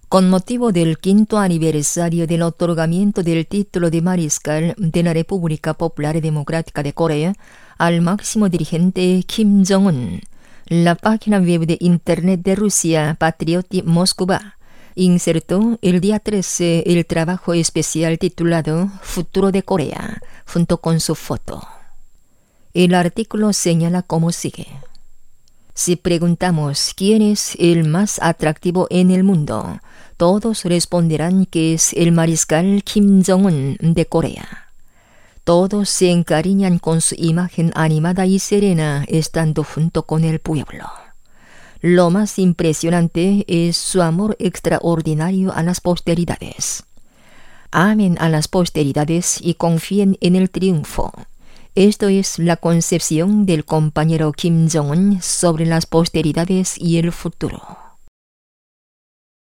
Con motivo del 5º aniversario del otorgamiento del título de mariscal de la República Popular Democrática de Corea al máximo dirigente Kim Jong-un, la página web de Internet de Rusia, Patrioti Moskva, insertó el día 13 el trabajo especial titulado Futuro de Corea, junto con su foto. El artículo señala como sigue. Si preguntamos quién es el más atractivo en el mundo, todos responderán que es el mariscal Kim Jong-un de Corea. Todos se encariñan con su imagen animada y serena estando junto con el pueblo. Lo más impresionante es su amor extraordinario a las posteridades. Amen a las posteridades y confíen en el triunfo. Esto es la concepción del compañero Kim Jong-un sobre las posteridades y el futuro.